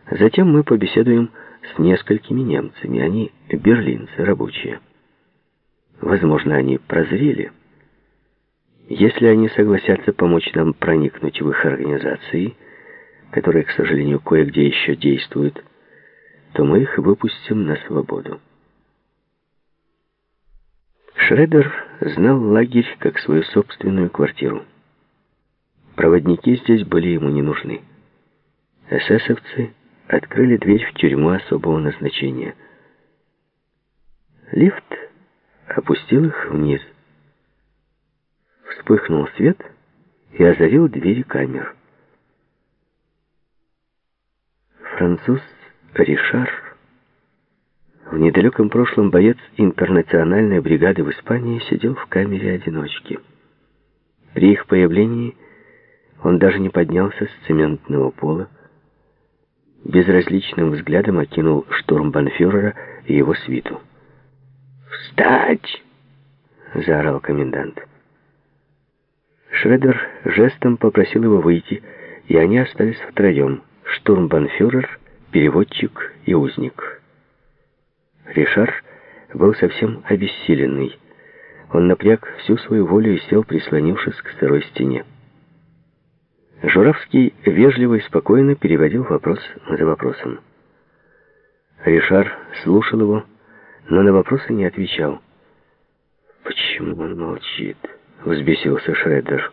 Затем мы побеседуем с несколькими немцами. Они берлинцы, рабочие. Возможно, они прозрели. Если они согласятся помочь нам проникнуть в их организации, которые, к сожалению, кое-где еще действуют, то мы их выпустим на свободу. Шредер знал лагерь как свою собственную квартиру. Проводники здесь были ему не нужны. Эсэсовцы открыли дверь в тюрьму особого назначения. Лифт опустил их вниз. Вспыхнул свет и озарил двери камер. Француз Ришар, в недалеком прошлом боец интернациональной бригады в Испании, сидел в камере одиночки. При их появлении он даже не поднялся с цементного пола, безразличным взглядом окинул штурмбанфюрера и его свиту. «Встать!» — заорал комендант. Шредер жестом попросил его выйти, и они остались втроем: штурмбанфюрер, переводчик и узник. Ришар был совсем обессиленный. Он напряг всю свою волю и сел, прислонившись к сырой стене. Журавский вежливо и спокойно переводил вопрос за вопросом. Ришар слушал его, но на вопросы не отвечал. «Почему он молчит?» — взбесился Шредер.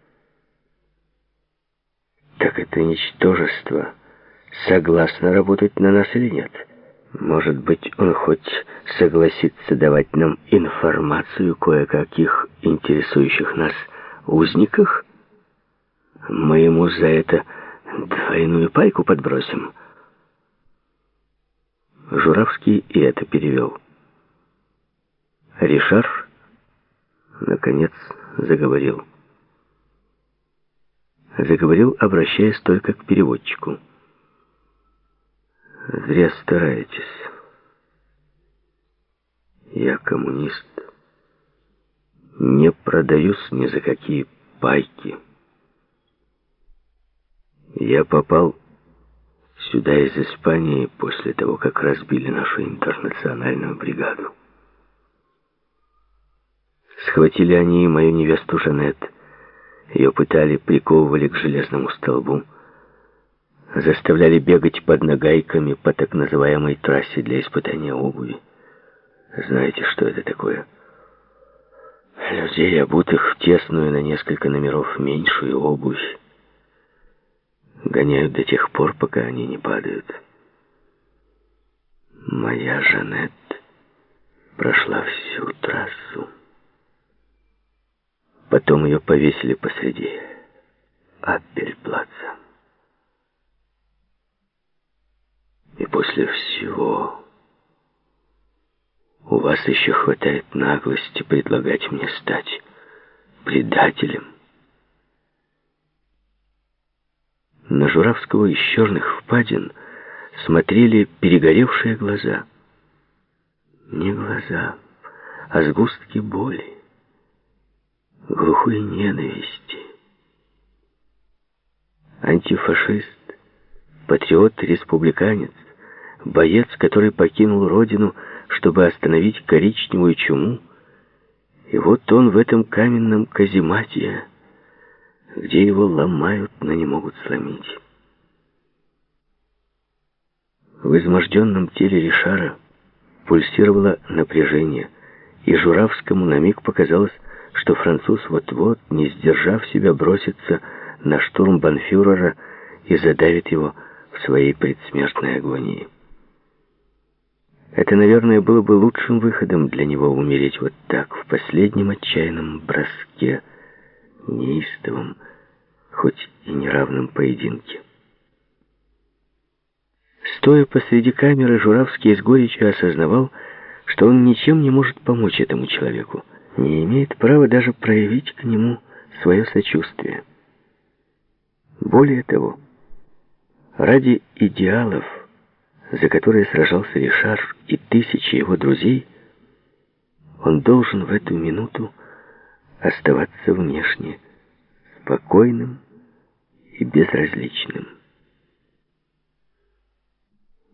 «Так это ничтожество согласно работать на нас или нет? Может быть, он хоть согласится давать нам информацию кое-каких интересующих нас узниках? Мы ему за это двойную пайку подбросим». Журавский и это перевел. Ришар, наконец, заговорил. Заговорил, обращаясь только к переводчику. «Зря стараетесь. Я коммунист. Не продаюсь ни за какие пайки. Я попал сюда из Испании после того, как разбили нашу интернациональную бригаду. Схватили они и мою невесту Жанет. Ее пытали, приковывали к железному столбу, заставляли бегать под нагайками по так называемой трассе для испытания обуви. Знаете, что это такое? Людей, обутых в тесную на несколько номеров меньшую обувь, гоняют до тех пор, пока они не падают. Моя Жанет прошла всю трассу. Потом ее повесили посреди Аппельплаца. И после всего у вас еще хватает наглости предлагать мне стать предателем. На Журавского из черных впадин смотрели перегоревшие глаза. Не глаза, а сгустки боли, глухой ненависти. Антифашист, патриот-республиканец, боец, который покинул родину, чтобы остановить коричневую чуму, и вот он в этом каменном каземате, где его ломают, но не могут сломить. В изможденном теле Ришара пульсировало напряжение, и Журавскому на миг показалось, что француз вот-вот, не сдержав себя, бросится на штурмбанфюрера и задавит его в своей предсмертной агонии. Это, наверное, было бы лучшим выходом для него — умереть вот так, в последнем отчаянном броске, неистовом, хоть и неравном поединке. Стоя посреди камеры, Журавский с горечью осознавал, что он ничем не может помочь этому человеку, не имеет права даже проявить к нему свое сочувствие. Более того, ради идеалов, за которые сражался Ришар и тысячи его друзей, он должен в эту минуту оставаться внешне спокойным и безразличным.